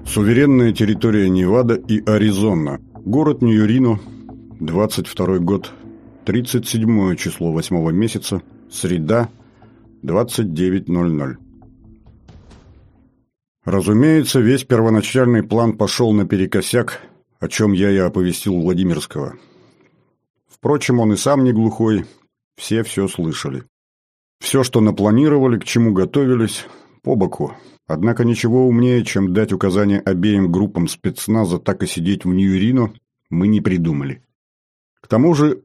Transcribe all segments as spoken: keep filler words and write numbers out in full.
Суверенная территория Невада и Аризона. Город Ньюрино. двадцать второй год. тридцать седьмое число восьмого месяца. Среда. двадцать девять ноль ноль. Разумеется, весь первоначальный план пошел наперекосяк, о чем я и оповестил Владимирского. Впрочем, он и сам не глухой, все все слышали. Все, что напланировали, к чему готовились, по боку. Однако ничего умнее, чем дать указания обеим группам спецназа так и сидеть в Ньюрино, мы не придумали. К тому же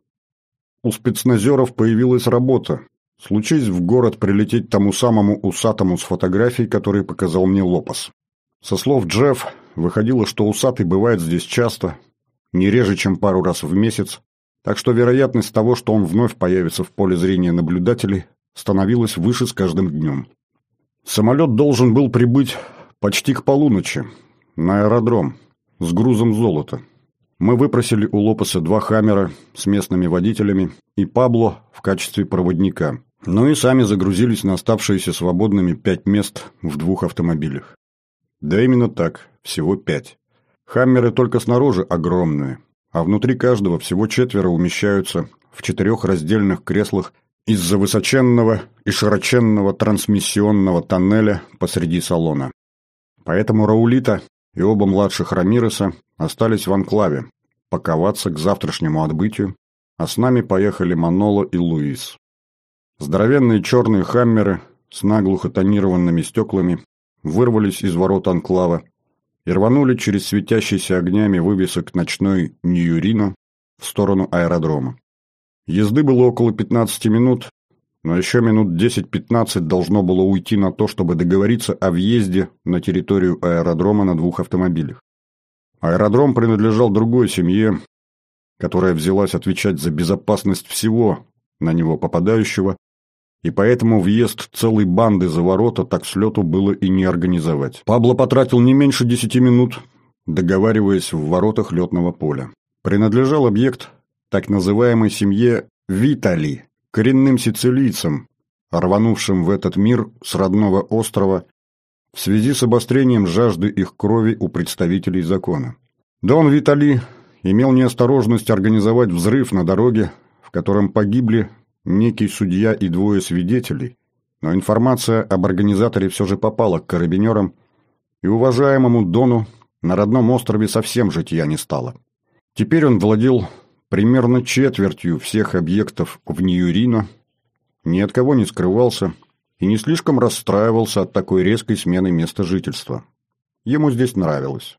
у спецназеров появилась работа. Случись в город прилететь тому самому усатому с фотографией, который показал мне Лопес. Со слов Джефф, выходило, что усатый бывает здесь часто, не реже, чем пару раз в месяц, так что вероятность того, что он вновь появится в поле зрения наблюдателей, становилась выше с каждым днем. Самолет должен был прибыть почти к полуночи на аэродром с грузом золота. Мы выпросили у Лопеса два «Хаммера» с местными водителями и Пабло в качестве проводника. Ну и сами загрузились на оставшиеся свободными пять мест в двух автомобилях. Да именно так, всего пять. «Хаммеры» только снаружи огромные, а внутри каждого всего четверо умещаются в четырех раздельных креслах из-за высоченного и широченного трансмиссионного тоннеля посреди салона. Поэтому Раулита и оба младших Рамиреса остались в анклаве, паковаться к завтрашнему отбытию, а с нами поехали Маноло и Луис. Здоровенные черные «Хаммеры» с наглухо тонированными стеклами вырвались из ворот анклава и рванули через светящийся огнями вывесок ночной Ньюрино в сторону аэродрома. Езды было около пятнадцати минут, но еще минут десять-пятнадцать должно было уйти на то, чтобы договориться о въезде на территорию аэродрома на двух автомобилях. Аэродром принадлежал другой семье, которая взялась отвечать за безопасность всего на него попадающего, и поэтому въезд целой банды за ворота так с лету было и не организовать. Пабло потратил не меньше десяти минут, договариваясь в воротах летного поля. Принадлежал объект так называемой семье Витали, коренным сицилийцам, рванувшим в этот мир с родного острова в связи с обострением жажды их крови у представителей закона. Дон Витали имел неосторожность организовать взрыв на дороге, в котором погибли некий судья и двое свидетелей, но информация об организаторе все же попала к карабинерам, и уважаемому Дону на родном острове совсем житья не стало. Теперь он владел примерно четвертью всех объектов в Ньюрино, ни от кого не скрывался и не слишком расстраивался от такой резкой смены места жительства. Ему здесь нравилось.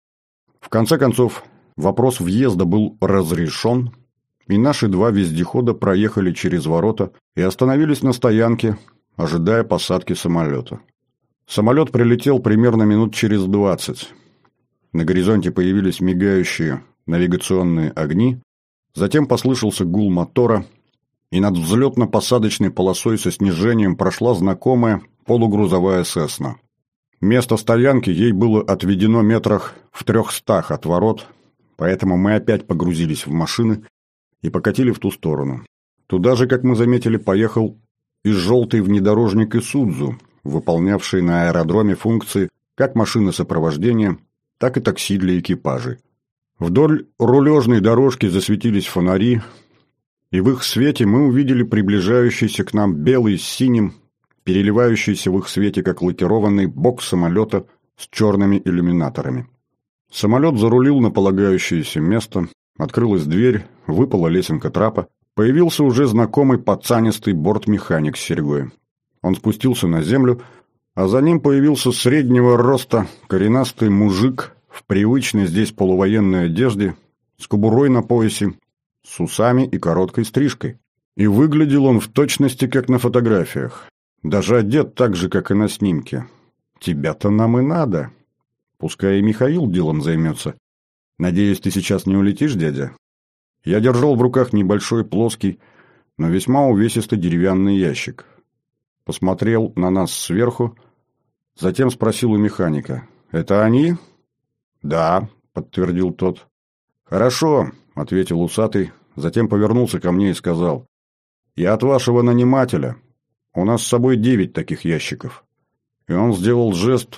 В конце концов, вопрос въезда был разрешен, и наши два вездехода проехали через ворота и остановились на стоянке, ожидая посадки самолета. Самолет прилетел примерно минут через двадцать. На горизонте появились мигающие навигационные огни, затем послышался гул мотора, и над взлетно-посадочной полосой со снижением прошла знакомая полугрузовая «Сесна». Место стоянки ей было отведено метрах в трехстах от ворот, поэтому мы опять погрузились в машины и покатили в ту сторону. Туда же, как мы заметили, поехал и желтый внедорожник Исудзу, выполнявший на аэродроме функции как машины сопровождения, так и такси для экипажей. Вдоль рулежной дорожки засветились фонари, и в их свете мы увидели приближающийся к нам белый с синим, переливающийся в их свете как лакированный бок самолета с черными иллюминаторами. Самолет зарулил на полагающееся место, открылась дверь, выпала лесенка трапа, появился уже знакомый пацанистый бортмеханик с серьгой. Он спустился на землю, а за ним появился среднего роста коренастый мужик в привычной здесь полувоенной одежде, с кобурой на поясе, с усами и короткой стрижкой. И выглядел он в точности, как на фотографиях. Даже одет так же, как и на снимке. Тебя-то нам и надо. Пускай и Михаил делом займется. Надеюсь, ты сейчас не улетишь, дядя? Я держал в руках небольшой плоский, но весьма увесистый деревянный ящик. Посмотрел на нас сверху, затем спросил у механика. «Это они?» «Да», — подтвердил тот. «Хорошо», — ответил усатый, затем повернулся ко мне и сказал. «Я от вашего нанимателя. У нас с собой девять таких ящиков». И он сделал жест,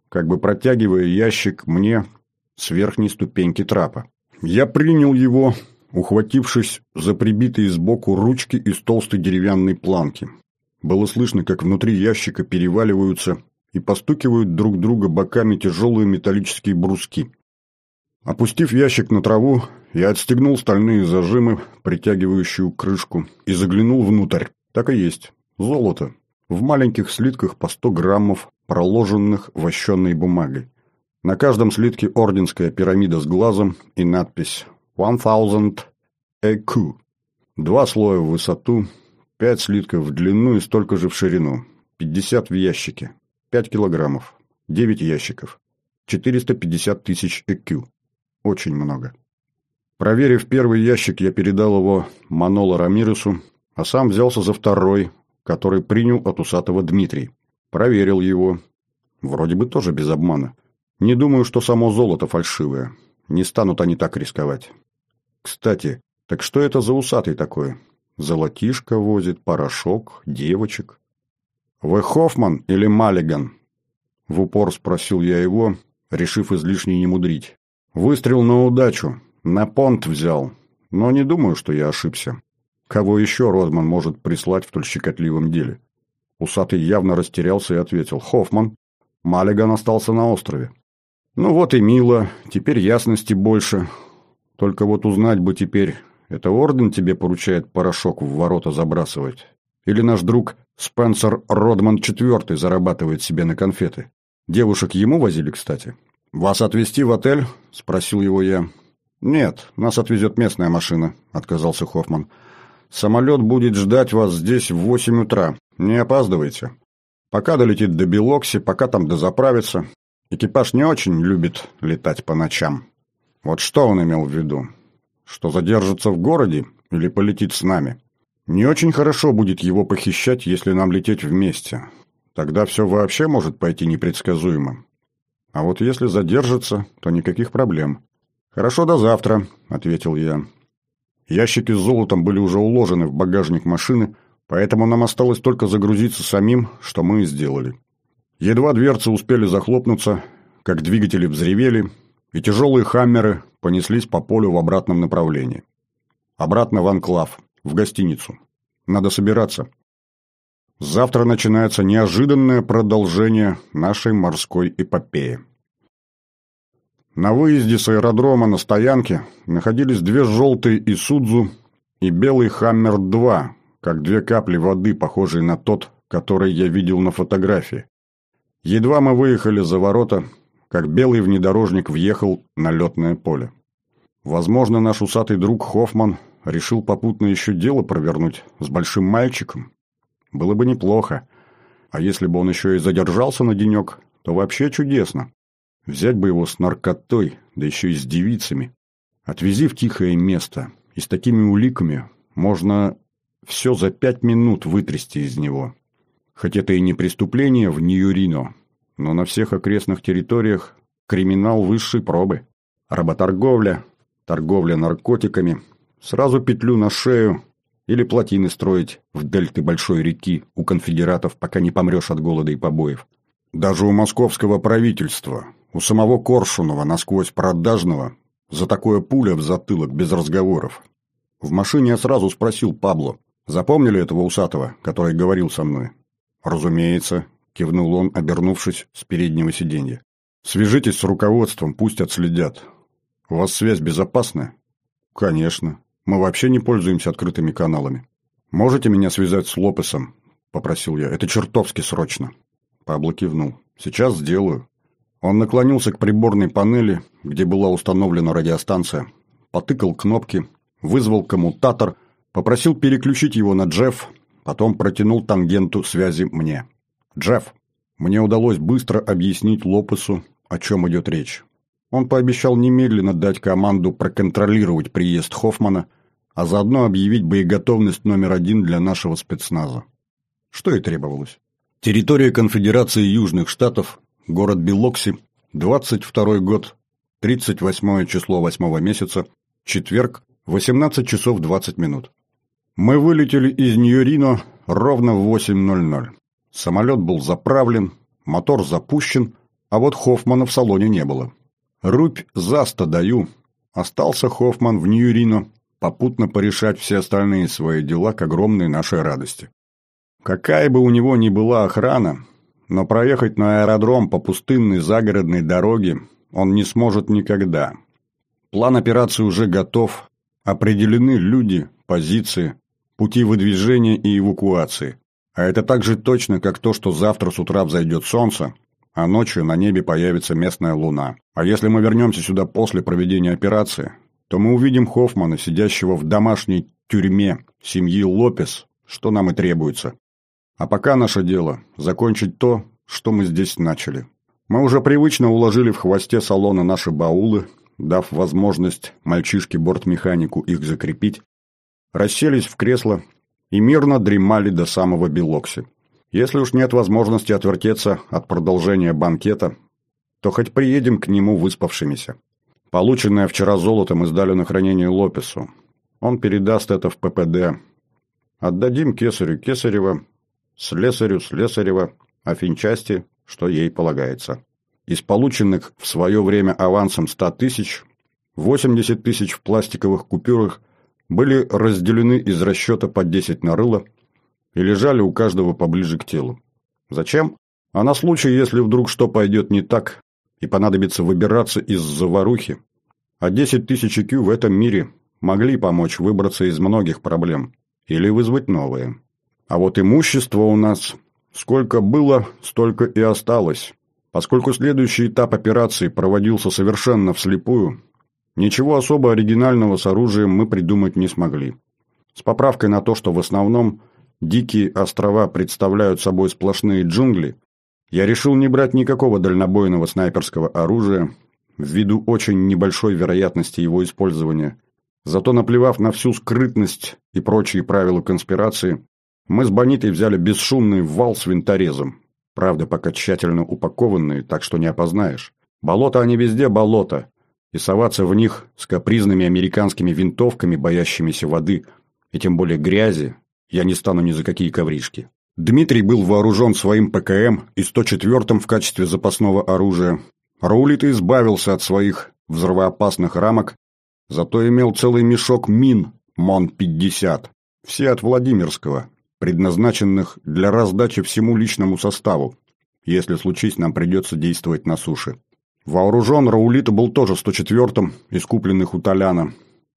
как бы протягивая ящик мне с верхней ступеньки трапа. Я принял его, ухватившись за прибитые сбоку ручки из толстой деревянной планки. Было слышно, как внутри ящика переваливаются и постукивают друг друга боками тяжелые металлические бруски. Опустив ящик на траву, я отстегнул стальные зажимы, притягивающую крышку, и заглянул внутрь. Так и есть. Золото. В маленьких слитках по сто граммов, проложенных вощеной бумагой. На каждом слитке орденская пирамида с глазом и надпись «One thousand E Q». Два слоя в высоту, пять слитков в длину и столько же в ширину. пятьдесят в ящике. пять килограммов. девять ящиков. четыреста пятьдесят тысяч E Q. Очень много. Проверив первый ящик, я передал его Маноло Рамиресу, а сам взялся за второй, который принял от усатого Дмитрий. Проверил его. Вроде бы тоже без обмана. Не думаю, что само золото фальшивое. Не станут они так рисковать. Кстати, так что это за усатый такой? Золотишко возит, порошок, девочек. «Вы Хоффман или Маллиган?» В упор спросил я его, решив излишне не мудрить. «Выстрел на удачу. На понт взял. Но не думаю, что я ошибся. Кого еще Родман может прислать в столь щекотливом деле?» Усатый явно растерялся и ответил: «Хоффман. Маллиган остался на острове». «Ну вот и мило. Теперь ясности больше. Только вот узнать бы теперь, это орден тебе поручает порошок в ворота забрасывать? Или наш друг Спенсер Родман четвёртый зарабатывает себе на конфеты? Девушек ему возили, кстати?» «Вас отвезти в отель?» – спросил его я. «Нет, нас отвезет местная машина», – отказался Хоффман. «Самолет будет ждать вас здесь в восемь утра. Не опаздывайте. Пока долетит до Белокси, пока там дозаправится. Экипаж не очень любит летать по ночам». Вот что он имел в виду? Что задержится в городе или полетит с нами? Не очень хорошо будет его похищать, если нам лететь вместе. Тогда все вообще может пойти непредсказуемо. А вот если задержится, то никаких проблем. «Хорошо, до завтра», — ответил я. Ящики с золотом были уже уложены в багажник машины, поэтому нам осталось только загрузиться самим, что мы и сделали. Едва дверцы успели захлопнуться, как двигатели взревели, и тяжелые хаммеры понеслись по полю в обратном направлении. Обратно в анклав, в гостиницу. Надо собираться. Завтра начинается неожиданное продолжение нашей морской эпопеи. На выезде с аэродрома на стоянке находились две желтые Исудзу и белый Хаммер-два, как две капли воды, похожие на тот, который я видел на фотографии. Едва мы выехали за ворота, как белый внедорожник въехал на летное поле. Возможно, наш усатый друг Хоффман решил попутно еще дело провернуть с большим мальчиком. Было бы неплохо. А если бы он еще и задержался на денек, то вообще чудесно. Взять бы его с наркотой, да еще и с девицами. Отвези в тихое место, и с такими уликами можно все за пять минут вытрясти из него. Хоть это и не преступление в Нью-Рино, но на всех окрестных территориях криминал высшей пробы. Работорговля, торговля наркотиками, сразу петлю на шею или плотины строить в дельты большой реки у конфедератов, пока не помрешь от голода и побоев. Даже у московского правительства, у самого Коршунова, насквозь продажного, за такое пуля в затылок без разговоров. В машине я сразу спросил Пабло: «Запомнили этого усатого, который говорил со мной?» «Разумеется», — кивнул он, обернувшись с переднего сиденья. «Свяжитесь с руководством, пусть отследят. У вас связь безопасная?» «Конечно. Мы вообще не пользуемся открытыми каналами». «Можете меня связать с Лопесом?» — попросил я. «Это чертовски срочно». Пабло кивнул. «Сейчас сделаю». Он наклонился к приборной панели, где была установлена радиостанция, потыкал кнопки, вызвал коммутатор, попросил переключить его на Джефф, потом протянул тангенту связи мне. «Джефф». Мне удалось быстро объяснить Лопесу, о чем идет речь. Он пообещал немедленно дать команду проконтролировать приезд Хоффмана, а заодно объявить боеготовность номер один для нашего спецназа. Что и требовалось. Территория Конфедерации Южных Штатов, город Белокси, двадцать второй год, тридцать восьмое число восьмого месяца, четверг, восемнадцать часов двадцать минут. Мы вылетели из Нью-Рино ровно в восемь ноль ноль. Самолет был заправлен, мотор запущен, а вот Хоффмана в салоне не было. Рубь за сто даю. Остался Хоффман в Нью-Рино, попутно порешать все остальные свои дела к огромной нашей радости. Какая бы у него ни была охрана, но проехать на аэродром по пустынной загородной дороге он не сможет никогда. План операции уже готов, определены люди, позиции, пути выдвижения и эвакуации. А это так же точно, как то, что завтра с утра взойдет солнце, а ночью на небе появится местная луна. А если мы вернемся сюда после проведения операции, то мы увидим Хоффмана, сидящего в домашней тюрьме семьи Лопес, что нам и требуется. А пока наше дело – закончить то, что мы здесь начали. Мы уже привычно уложили в хвосте салона наши баулы, дав возможность мальчишке-бортмеханику их закрепить, расселись в кресло и мирно дремали до самого Билокси. Если уж нет возможности отвертеться от продолжения банкета, то хоть приедем к нему выспавшимися. Полученное вчера золото мы сдали на хранение Лопесу. Он передаст это в Пэ Пэ Дэ. Отдадим кесарю Кесарева, слесарю Слесарева, а финчасти, что ей полагается. Из полученных в свое время авансом ста тысяч, восемьдесят тысяч в пластиковых купюрах были разделены из расчета по десять на рыло и лежали у каждого поближе к телу. Зачем? А на случай, если вдруг что пойдет не так и понадобится выбираться из заварухи. А десять тысяч И Кью в этом мире могли помочь выбраться из многих проблем или вызвать новые. А вот имущество у нас сколько было, столько и осталось. Поскольку следующий этап операции проводился совершенно вслепую, ничего особо оригинального с оружием мы придумать не смогли. С поправкой на то, что в основном дикие острова представляют собой сплошные джунгли, я решил не брать никакого дальнобойного снайперского оружия, ввиду очень небольшой вероятности его использования. Зато, наплевав на всю скрытность и прочие правила конспирации, мы с Бонитой взяли бесшумный вал с винторезом. Правда, пока тщательно упакованные, так что не опознаешь. Болото они везде болото, и соваться в них с капризными американскими винтовками, боящимися воды, и тем более грязи, я не стану ни за какие ковришки. Дмитрий был вооружен своим Пэ Ка Эм и сто четвёртым в качестве запасного оружия. Раулита избавился от своих взрывоопасных рамок, зато имел целый мешок мин Мон пятьдесят, все от Владимирского, предназначенных для раздачи всему личному составу, если случись нам придется действовать на суше. Вооружен Раулита был тоже сто четвёртым, из купленных у Толяна,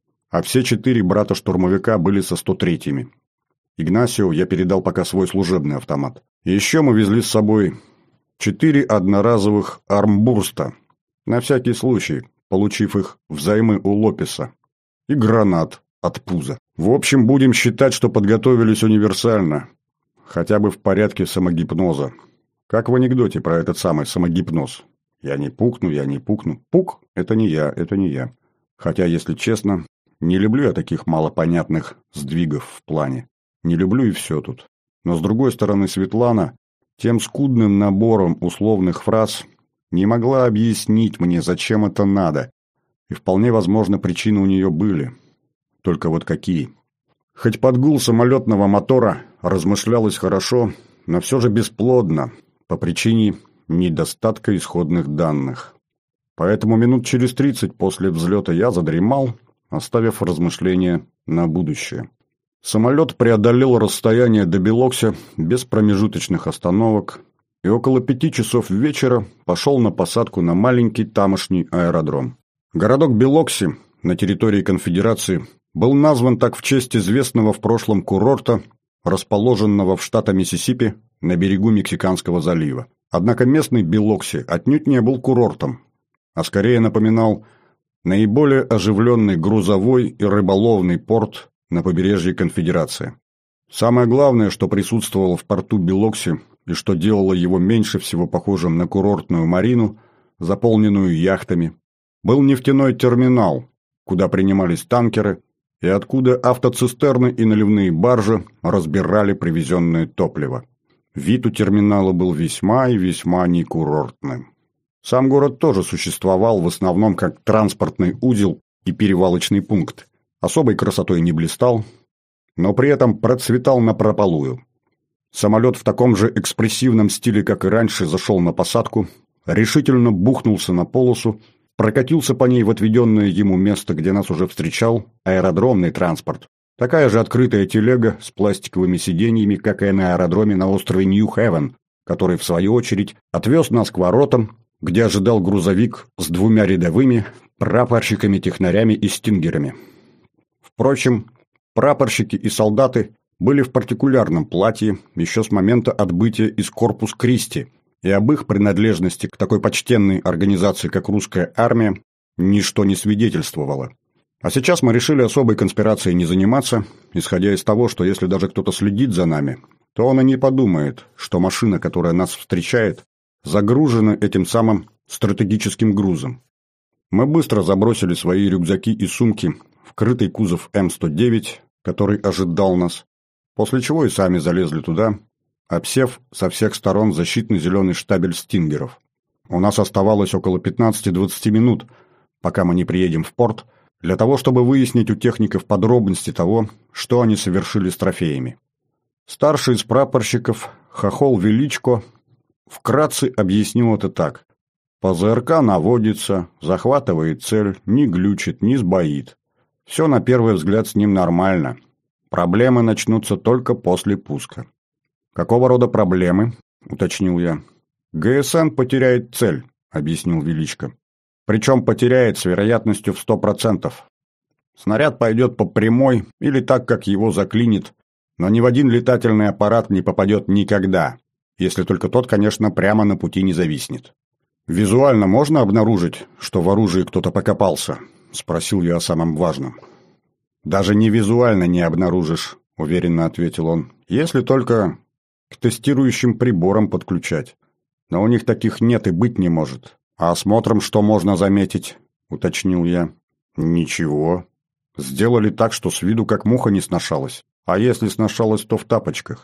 а все четыре брата-штурмовика были со сто третьими. Игнасио я передал пока свой служебный автомат. И еще мы везли с собой четыре одноразовых армбурста, на всякий случай, получив их взаймы у Лопеса, и гранат от пуза. В общем, будем считать, что подготовились универсально, хотя бы в порядке самогипноза. Как в анекдоте про этот самый самогипноз. Я не пукну, я не пукну. Пук – это не я, это не я. Хотя, если честно, не люблю я таких малопонятных сдвигов в плане. Не люблю и все тут. Но с другой стороны, Светлана тем скудным набором условных фраз не могла объяснить мне, зачем это надо. И вполне возможно, причины у нее были. Только вот какие? Хоть под гул самолетного мотора размышлялось хорошо, но все же бесплодно, по причине недостатка исходных данных. Поэтому минут через тридцать после взлета я задремал, оставив размышления на будущее. Самолет преодолел расстояние до Билокси без промежуточных остановок и около пяти часов вечера пошел на посадку на маленький тамошний аэродром. Городок Билокси на территории Конфедерации был назван так в честь известного в прошлом курорта, расположенного в штате Миссисипи на берегу Мексиканского залива. Однако местный Билокси отнюдь не был курортом, а скорее напоминал наиболее оживленный грузовой и рыболовный порт на побережье Конфедерации. Самое главное, что присутствовало в порту Билокси и что делало его меньше всего похожим на курортную марину, заполненную яхтами, был нефтяной терминал, куда принимались танкеры и откуда автоцистерны и наливные баржи разбирали привезенное топливо. Вид у терминала был весьма и весьма некурортным. Сам город тоже существовал в основном как транспортный узел и перевалочный пункт. Особой красотой не блистал, но при этом процветал напропалую. Самолет в таком же экспрессивном стиле, как и раньше, зашел на посадку, решительно бухнулся на полосу, прокатился по ней в отведенное ему место, где нас уже встречал аэродромный транспорт. Такая же открытая телега с пластиковыми сиденьями, как и на аэродроме на острове Нью-Хевен, который, в свою очередь, отвез нас к воротам, где ожидал грузовик с двумя рядовыми прапорщиками-технарями и стингерами. Впрочем, прапорщики и солдаты были в партикулярном платье еще с момента отбытия из Корпус Кристи, и об их принадлежности к такой почтенной организации, как русская армия, ничто не свидетельствовало. А сейчас мы решили особой конспирацией не заниматься, исходя из того, что если даже кто-то следит за нами, то он и не подумает, что машина, которая нас встречает, загружена этим самым стратегическим грузом. Мы быстро забросили свои рюкзаки и сумки в крытый кузов Эм сто девять, который ожидал нас, после чего и сами залезли туда, обсев со всех сторон защитный зеленый штабель стингеров. У нас оставалось около пятнадцати-двадцати минут, пока мы не приедем в порт, для того, чтобы выяснить у техников подробности того, что они совершили с трофеями. Старший из прапорщиков, хохол Величко, вкратце объяснил это так. ПЗРК наводится, захватывает цель, не глючит, не сбоит. Все на первый взгляд с ним нормально. Проблемы начнутся только после пуска. «Какого рода проблемы?» – уточнил я. «ГСН потеряет цель», – объяснил Величко. «Причем потеряет с вероятностью в сто процентов. Снаряд пойдет по прямой или так, как его заклинит, но ни в один летательный аппарат не попадет никогда, если только тот, конечно, прямо на пути не зависнет». «Визуально можно обнаружить, что в оружии кто-то покопался?» – спросил я о самом важном. «Даже не визуально не обнаружишь», – уверенно ответил он, – «если только к тестирующим приборам подключать. Но у них таких нет и быть не может. А осмотром что можно заметить?» – уточнил я. «Ничего. Сделали так, что с виду как муха не сношалась. А если сношалась, то в тапочках.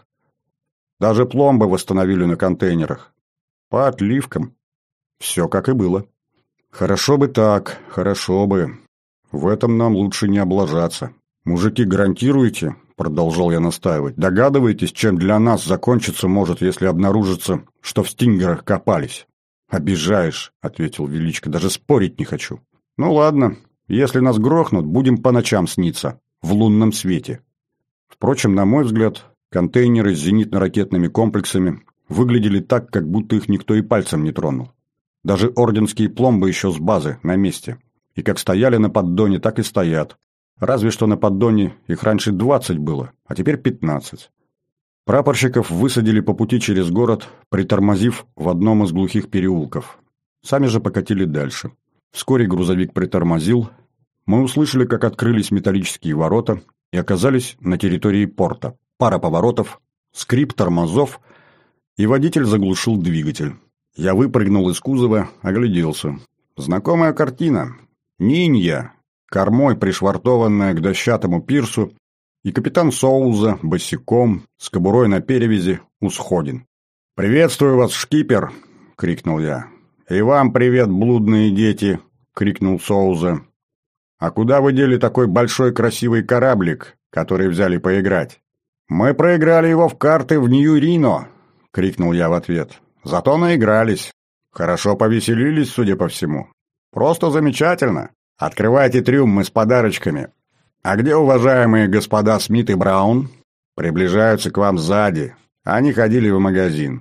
Даже пломбы восстановили на контейнерах. По отливкам. Все как и было». «Хорошо бы так, хорошо бы. В этом нам лучше не облажаться. Мужики, гарантируете?» – продолжал я настаивать. «Догадываетесь, чем для нас закончиться может, если обнаружится, что в стингерах копались?» «Обижаешь», – ответил Величко, – «даже спорить не хочу». «Ну ладно, если нас грохнут, будем по ночам сниться, в лунном свете». Впрочем, на мой взгляд, контейнеры с зенитно-ракетными комплексами выглядели так, как будто их никто и пальцем не тронул. Даже орденские пломбы еще с базы, на месте. И как стояли на поддоне, так и стоят. Разве что на поддоне их раньше двадцать было, а теперь пятнадцать. Прапорщиков высадили по пути через город, притормозив в одном из глухих переулков. Сами же покатили дальше. Вскоре грузовик притормозил. Мы услышали, как открылись металлические ворота и оказались на территории порта. Пара поворотов, скрип тормозов, и водитель заглушил двигатель. Я выпрыгнул из кузова, огляделся. Знакомая картина. Нинья, кормой пришвартованная к дощатому пирсу, и капитан Соуза, босиком, с кобурой на перевязи, у сходин. «Приветствую вас, шкипер!» — крикнул я. «И вам привет, блудные дети!» — крикнул Соуза. «А куда вы дели такой большой красивый кораблик, который взяли поиграть?» «Мы проиграли его в карты в Нью-Рино!» — крикнул я в ответ. «Зато наигрались. Хорошо повеселились, судя по всему. Просто замечательно. Открывайте трюмы с подарочками. А где уважаемые господа Смит и Браун? Приближаются к вам сзади. Они ходили в магазин».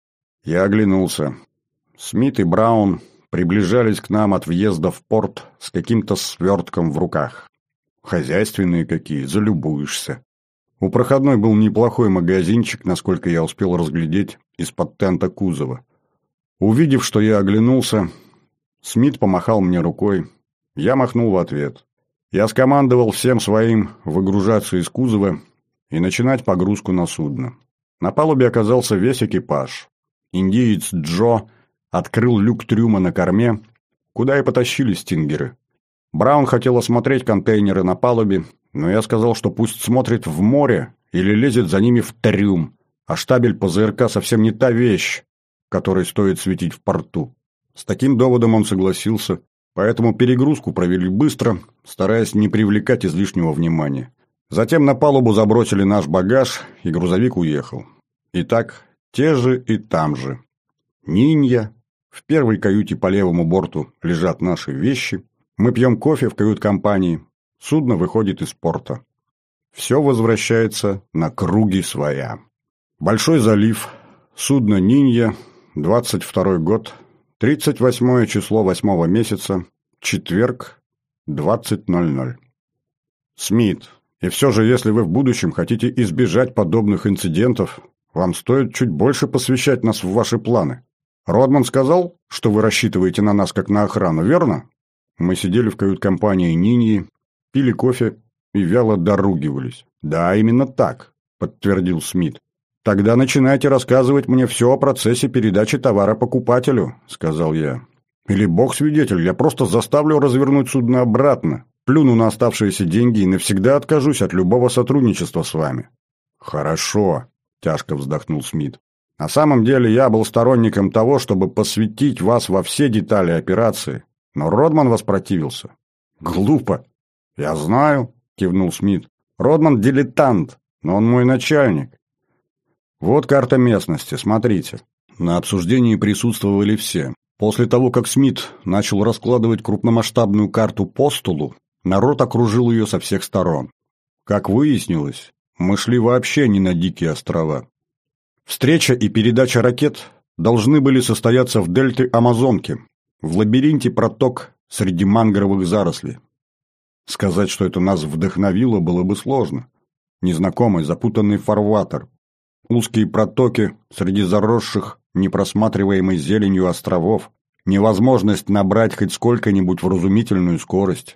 Я оглянулся. Смит и Браун приближались к нам от въезда в порт с каким-то свертком в руках. Хозяйственные какие, залюбуешься. У проходной был неплохой магазинчик, насколько я успел разглядеть, из-под тента кузова. Увидев, что я оглянулся, Смит помахал мне рукой. Я махнул в ответ. Я скомандовал всем своим выгружаться из кузова и начинать погрузку на судно. На палубе оказался весь экипаж. Индиец Джо открыл люк трюма на корме, куда и потащили стингеры. Браун хотел осмотреть контейнеры на палубе, но я сказал, что пусть смотрит в море или лезет за ними в трюм, а штабель ПЗРК совсем не та вещь, которой стоит светить в порту. С таким доводом он согласился, поэтому перегрузку провели быстро, стараясь не привлекать излишнего внимания. Затем на палубу забросили наш багаж, и грузовик уехал. Итак, те же и там же. Нинья, В первой каюте по левому борту лежат наши вещи. Мы пьем кофе в кают-компании. Судно выходит из порта. Все возвращается на круги своя. Большой залив. Судно «Нинья». двадцать второй год. тридцать восьмое число восьмого месяца. Четверг. двадцать ноль ноль. Смит. И все же, если вы в будущем хотите избежать подобных инцидентов, вам стоит чуть больше посвящать нас в ваши планы. Родман сказал, что вы рассчитываете на нас как на охрану, верно? Мы сидели в кают-компании «Ниньи», пили кофе и вяло доругивались. Да, именно так, подтвердил Смит. Тогда начинайте рассказывать мне все о процессе передачи товара покупателю, сказал я. Или бог свидетель, я просто заставлю развернуть судно обратно. Плюну на оставшиеся деньги и навсегда откажусь от любого сотрудничества с вами. Хорошо, тяжко вздохнул Смит. На самом деле я был сторонником того, чтобы посвятить вас во все детали операции, но Родман воспротивился. Глупо. Я знаю, кивнул Смит. Родман дилетант, но он мой начальник. Вот карта местности, смотрите. На обсуждении присутствовали все. После того, как Смит начал раскладывать крупномасштабную карту по столу, народ окружил ее со всех сторон. Как выяснилось, мы шли вообще не на Дикие острова. Встреча и передача ракет должны были состояться в дельте Амазонки, в лабиринте проток среди мангровых зарослей. Сказать, что это нас вдохновило, было бы сложно. Незнакомый запутанный фарватер, узкие протоки среди заросших непросматриваемой зеленью островов, невозможность набрать хоть сколько-нибудь вразумительную скорость.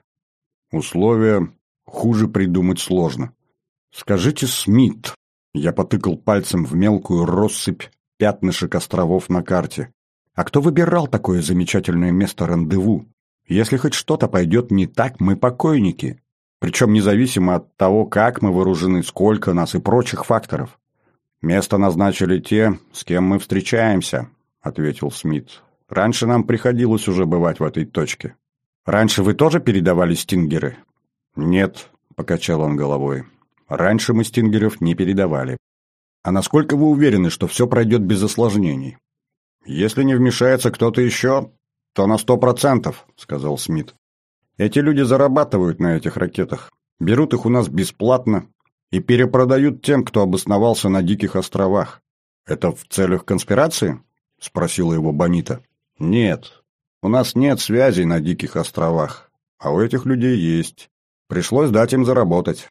Условия хуже придумать сложно. Скажите, Смит, я потыкал пальцем в мелкую россыпь пятнышек островов на карте, а кто выбирал такое замечательное место рандеву? Если хоть что-то пойдет не так, мы покойники. Причем независимо от того, как мы вооружены, сколько нас и прочих факторов. «Место назначили те, с кем мы встречаемся», — ответил Смит. «Раньше нам приходилось уже бывать в этой точке». «Раньше вы тоже передавали стингеры?» «Нет», — покачал он головой. «Раньше мы стингеров не передавали». «А насколько вы уверены, что все пройдет без осложнений?» «Если не вмешается кто-то еще, то на сто процентов», — сказал Смит. «Эти люди зарабатывают на этих ракетах, берут их у нас бесплатно и перепродают тем, кто обосновался на Диких островах». «Это в целях конспирации?» — спросила его Бонита. «Нет, у нас нет связей на Диких островах, а у этих людей есть. Пришлось дать им заработать».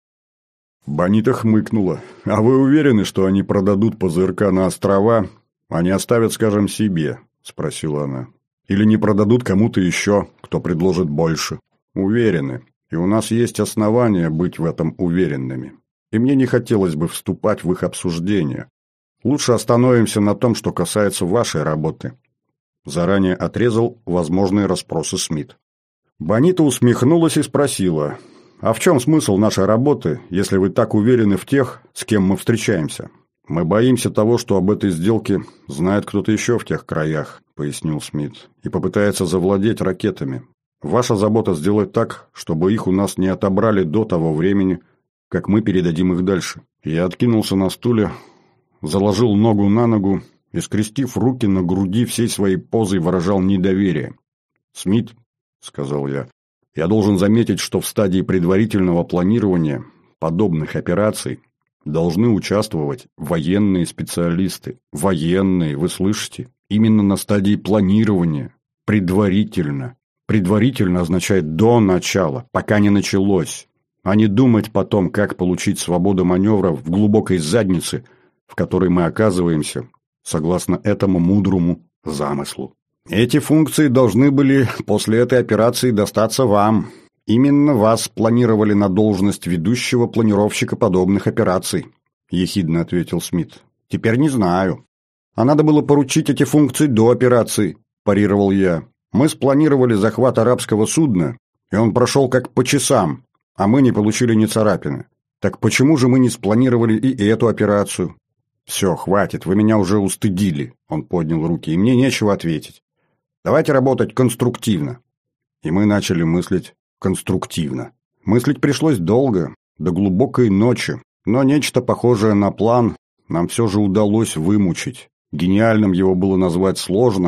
Бонита хмыкнула. «А вы уверены, что они продадут ПЗРК на острова, а не оставят, скажем, себе?» — спросила она. «Или не продадут кому-то еще, кто предложит больше?» «Уверены. И у нас есть основания быть в этом уверенными. И мне не хотелось бы вступать в их обсуждение. Лучше остановимся на том, что касается вашей работы». Заранее отрезал возможные расспросы Смит. Бонита усмехнулась и спросила: «А в чем смысл нашей работы, если вы так уверены в тех, с кем мы встречаемся?» «Мы боимся того, что об этой сделке знает кто-то еще в тех краях», — пояснил Смит, «и попытается завладеть ракетами. Ваша забота сделать так, чтобы их у нас не отобрали до того времени, как мы передадим их дальше». Я откинулся на стуле, заложил ногу на ногу и, скрестив руки на груди, всей своей позой выражал недоверие. «Смит», — сказал я, — «я должен заметить, что в стадии предварительного планирования подобных операций должны участвовать военные специалисты. Военные, вы слышите? Именно на стадии планирования. Предварительно. Предварительно означает до начала, пока не началось. А не думать потом, как получить свободу маневра в глубокой заднице, в которой мы оказываемся, согласно этому мудрому замыслу. Эти функции должны были после этой операции достаться вам. Именно вас планировали на должность ведущего планировщика подобных операций», — ехидно ответил Смит. «Теперь не знаю. А надо было поручить эти функции до операции», — парировал я. «Мы спланировали захват арабского судна, и он прошел как по часам, а мы не получили ни царапины. Так почему же мы не спланировали и эту операцию?» «Все, хватит, вы меня уже устыдили», — он поднял руки, — «и мне нечего ответить. Давайте работать конструктивно». И мы начали мыслить конструктивно. Мыслить пришлось долго, до глубокой ночи, но нечто похожее на план нам все же удалось вымучить. Гениальным его было назвать сложно,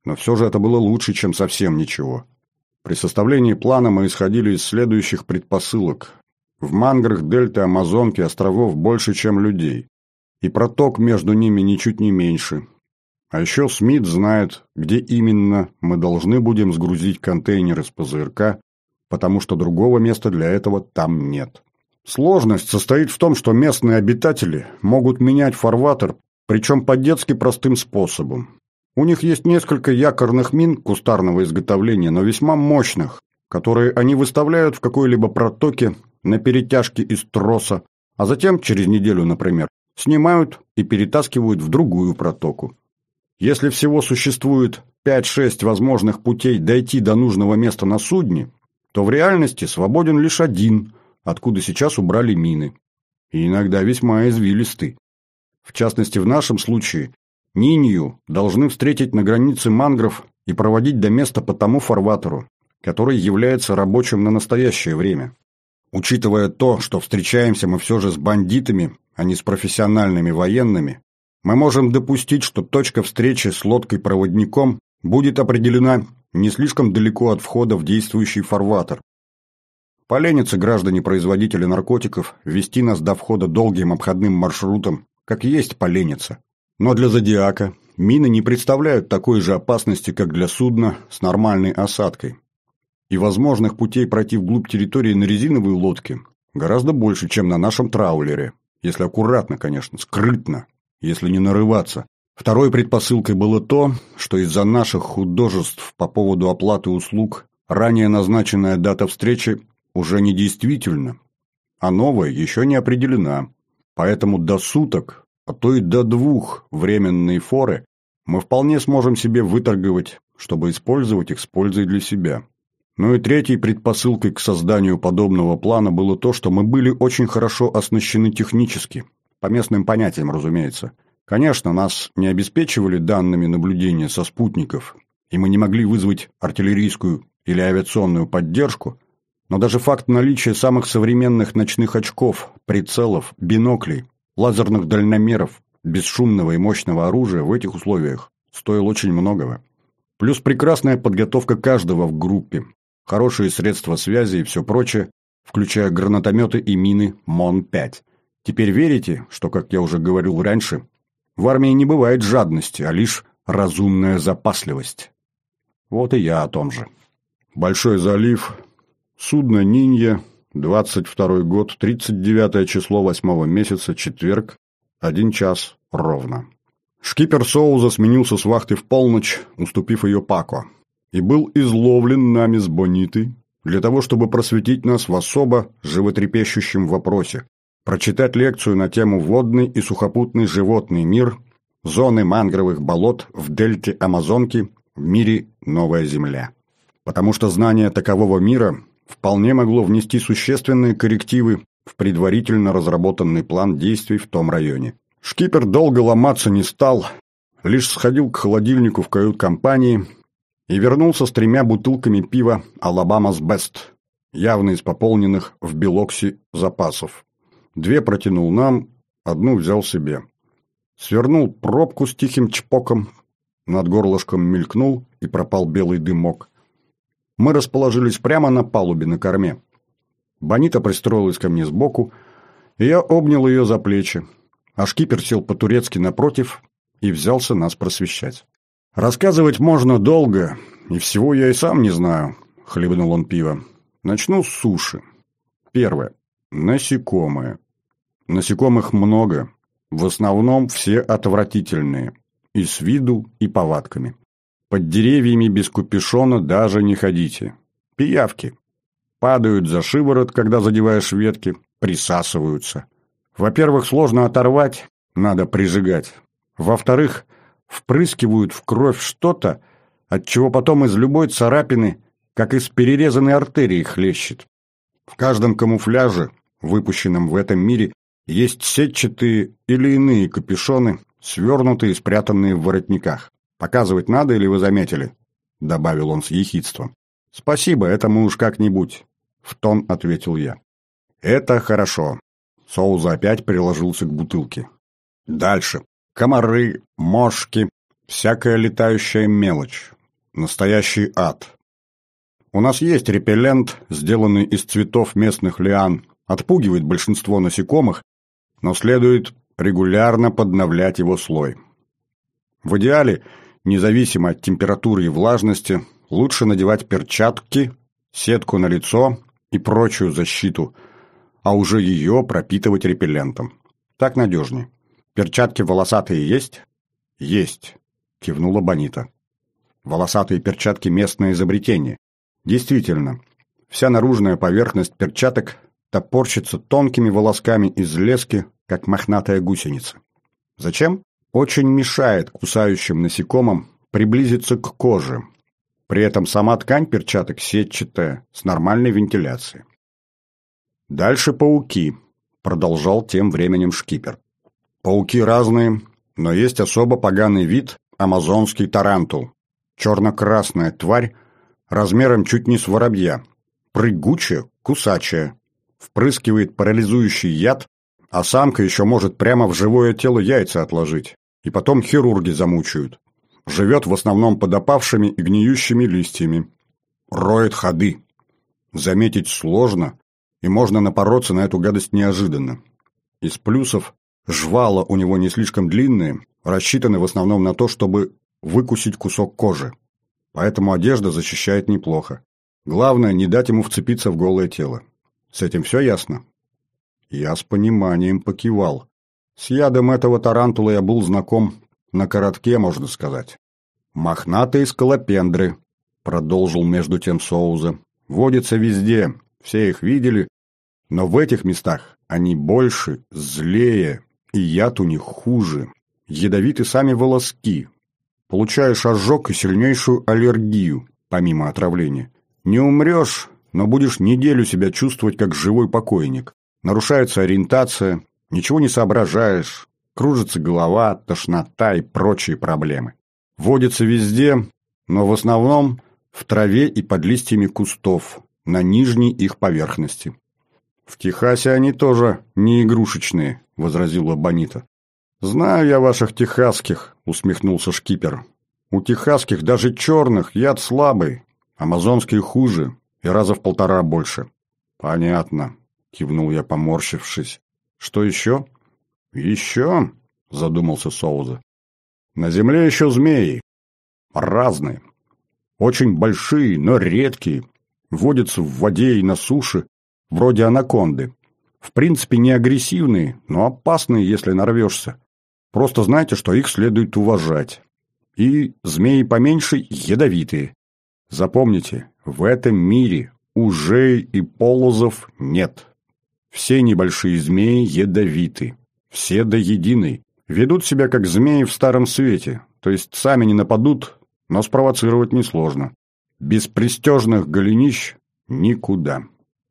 но все же это было лучше, чем совсем ничего. При составлении плана мы исходили из следующих предпосылок. В манграх дельты Амазонки островов больше, чем людей, и проток между ними ничуть не меньше. А еще Смит знает, где именно мы должны будем сгрузить контейнеры с ПЗРК, потому что другого места для этого там нет. Сложность состоит в том, что местные обитатели могут менять фарватер, причем по-детски простым способом. У них есть несколько якорных мин кустарного изготовления, но весьма мощных, которые они выставляют в какой-либо протоке на перетяжке из троса, а затем, через неделю, например, снимают и перетаскивают в другую протоку. Если всего существует пять-шесть возможных путей дойти до нужного места на судне, то в реальности свободен лишь один, откуда сейчас убрали мины. И иногда весьма извилистый. В частности, в нашем случае Нинью должны встретить на границе мангров и проводить до места по тому фарватеру, который является рабочим на настоящее время. Учитывая то, что встречаемся мы все же с бандитами, а не с профессиональными военными, мы можем допустить, что точка встречи с лодкой-проводником будет определена не слишком далеко от входа в действующий фарватер. Поленятся граждане-производители наркотиков вести нас до входа долгим обходным маршрутом, как есть поленятся. Но для Зодиака мины не представляют такой же опасности, как для судна с нормальной осадкой. И возможных путей пройти вглубь территории на резиновой лодке гораздо больше, чем на нашем траулере. Если аккуратно, конечно, скрытно, если не нарываться. Второй предпосылкой было то, что из-за наших художеств по поводу оплаты услуг ранее назначенная дата встречи уже не действительна, а новая еще не определена. Поэтому до суток, а то и до двух временные форы мы вполне сможем себе выторговать, чтобы использовать их с пользой для себя. Ну и третьей предпосылкой к созданию подобного плана было то, что мы были очень хорошо оснащены технически, по местным понятиям, разумеется. Конечно, нас не обеспечивали данными наблюдения со спутников, и мы не могли вызвать артиллерийскую или авиационную поддержку, но даже факт наличия самых современных ночных очков, прицелов, биноклей, лазерных дальномеров, бесшумного и мощного оружия в этих условиях стоил очень многого. Плюс прекрасная подготовка каждого в группе, хорошие средства связи и все прочее, включая гранатометы и мины Мон пять. Теперь верите, что, как я уже говорил раньше, в армии не бывает жадности, а лишь разумная запасливость? Вот и я о том же. Большой залив, судно «Нинья», двадцать второй год, тридцать девятое число восьмого месяца, четверг, один час ровно. Шкипер Соуза сменился с вахты в полночь, уступив ее Пако, и был изловлен нами с Бонитой для того, чтобы просветить нас в особо животрепещущем вопросе, прочитать лекцию на тему «Водный и сухопутный животный мир. Зоны мангровых болот в дельте Амазонки в мире Новая Земля». Потому что знание такового мира вполне могло внести существенные коррективы в предварительно разработанный план действий в том районе. Шкипер долго ломаться не стал, лишь сходил к холодильнику в кают-компании и вернулся с тремя бутылками пива «Алабамас Бест», явно из пополненных в Белокси запасов. Две протянул нам, одну взял себе. Свернул пробку с тихим чпоком, над горлышком мелькнул и пропал белый дымок. Мы расположились прямо на палубе на корме. Бонита пристроилась ко мне сбоку, и я обнял ее за плечи, а шкипер сел по-турецки напротив и взялся нас просвещать. «Рассказывать можно долго, и всего я и сам не знаю», — хлебнул он пиво. «Начну с суши. Первое. Насекомые. Насекомых много, в основном все отвратительные, и с виду, и повадками. Под деревьями без капюшона даже не ходите. Пиявки. Падают за шиворот, когда задеваешь ветки, присасываются. Во-первых, сложно оторвать, надо прижигать. Во-вторых, впрыскивают в кровь что-то, от чего потом из любой царапины, как из перерезанной артерии, хлещет. В каждом камуфляже, выпущенном в этом мире, есть сетчатые или иные капюшоны, свернутые и спрятанные в воротниках. «Показывать надо, или вы заметили?» — добавил он с ехидством. «Спасибо, это мы уж как-нибудь», — в тон ответил я. «Это хорошо». Соуза опять приложился к бутылке. «Дальше. Комары, мошки, всякая летающая мелочь. Настоящий ад. У нас есть репеллент, сделанный из цветов местных лиан. Отпугивает большинство насекомых, но следует регулярно подновлять его слой. В идеале, независимо от температуры и влажности, лучше надевать перчатки, сетку на лицо и прочую защиту, а уже ее пропитывать репеллентом. Так надежнее. Перчатки волосатые есть? Есть, кивнула Бонита. Волосатые перчатки – местное изобретение. Действительно, вся наружная поверхность перчаток топорщится тонкими волосками из лески, как мохнатая гусеница. Зачем? Очень мешает кусающим насекомым приблизиться к коже. При этом сама ткань перчаток сетчатая, с нормальной вентиляцией. Дальше пауки, продолжал тем временем шкипер. Пауки разные, но есть особо поганый вид – амазонский тарантул. Черно-красная тварь, размером чуть не с воробья, прыгучая, кусачая, впрыскивает парализующий яд, а самка еще может прямо в живое тело яйца отложить, и потом хирурги замучают. Живет в основном под опавшими и гниющими листьями. Роет ходы. Заметить сложно, и можно напороться на эту гадость неожиданно. Из плюсов жвала у него не слишком длинные, рассчитаны в основном на то, чтобы выкусить кусок кожи. Поэтому одежда защищает неплохо. Главное, не дать ему вцепиться в голое тело. С этим все ясно? Я с пониманием покивал. С ядом этого тарантула я был знаком на коротке, можно сказать. Мохнатые скалопендры, продолжил между тем Соуза, водятся везде, все их видели, но в этих местах они больше, злее, и яд у них хуже. Ядовиты сами волоски. Получаешь ожог и сильнейшую аллергию, помимо отравления. Не умрешь, но будешь неделю себя чувствовать как живой покойник. Нарушается ориентация, ничего не соображаешь, кружится голова, тошнота и прочие проблемы. Водится везде, но в основном в траве и под листьями кустов, на нижней их поверхности. «В Техасе они тоже не игрушечные», — возразила Бонита. «Знаю я ваших техасских», — усмехнулся шкипер. «У техасских даже черных яд слабый, амазонские хуже и раза в полтора больше». «Понятно», — кивнул я, поморщившись. «Что еще?» «Еще?» — задумался Соуза. «На земле еще змеи. Разные. Очень большие, но редкие. Водятся в воде и на суше, вроде анаконды. В принципе, не агрессивные, но опасные, если нарвешься. Просто знайте, что их следует уважать. И змеи поменьше ядовитые. Запомните, в этом мире ужей и полозов нет. Все небольшие змеи ядовиты. Все до единой. Ведут себя как змеи в Старом Свете. То есть сами не нападут, но спровоцировать несложно. Без пристежных голенищ никуда.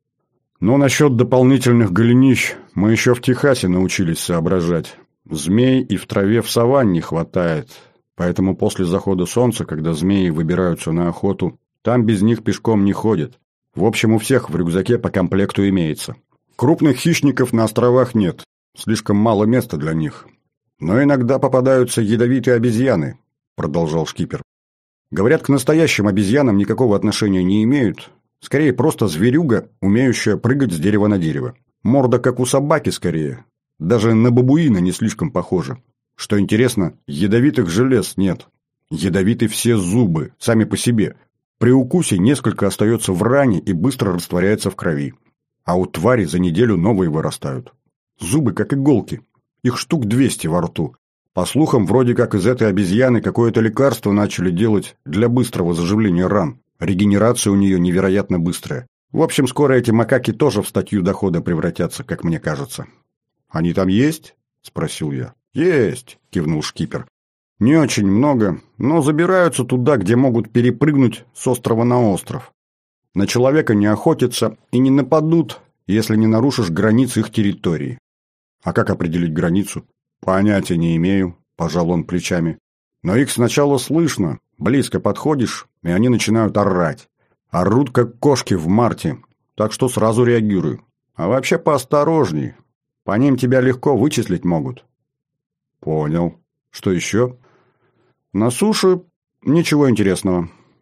Но насчет дополнительных голенищ мы еще в Техасе научились соображать. Змей и в траве в саванне хватает, поэтому после захода солнца, когда змеи выбираются на охоту, там без них пешком не ходят. В общем, у всех в рюкзаке по комплекту имеется. Крупных хищников на островах нет, слишком мало места для них. Но иногда попадаются ядовитые обезьяны, продолжал шкипер. Говорят, к настоящим обезьянам никакого отношения не имеют. Скорее, просто зверюга, умеющая прыгать с дерева на дерево. Морда как у собаки скорее. Даже на бабуина не слишком похожа. Что интересно, ядовитых желез нет. Ядовиты все зубы, сами по себе. При укусе несколько остается в ране и быстро растворяется в крови. А у твари за неделю новые вырастают. Зубы как иголки. Их штук двести во рту. По слухам, вроде как из этой обезьяны какое-то лекарство начали делать для быстрого заживления ран. Регенерация у нее невероятно быстрая. В общем, скоро эти макаки тоже в статью дохода превратятся, как мне кажется. «Они там есть?» – спросил я. «Есть», – кивнул шкипер. «Не очень много, но забираются туда, где могут перепрыгнуть с острова на остров. На человека не охотятся и не нападут, если не нарушишь границы их территории». «А как определить границу?» «Понятия не имею», – пожал он плечами. «Но их сначала слышно, близко подходишь, и они начинают орать. Орут, как кошки в марте, так что сразу реагирую. А вообще поосторожней. По ним тебя легко вычислить могут». «Понял. Что еще?» «На суше ничего интересного.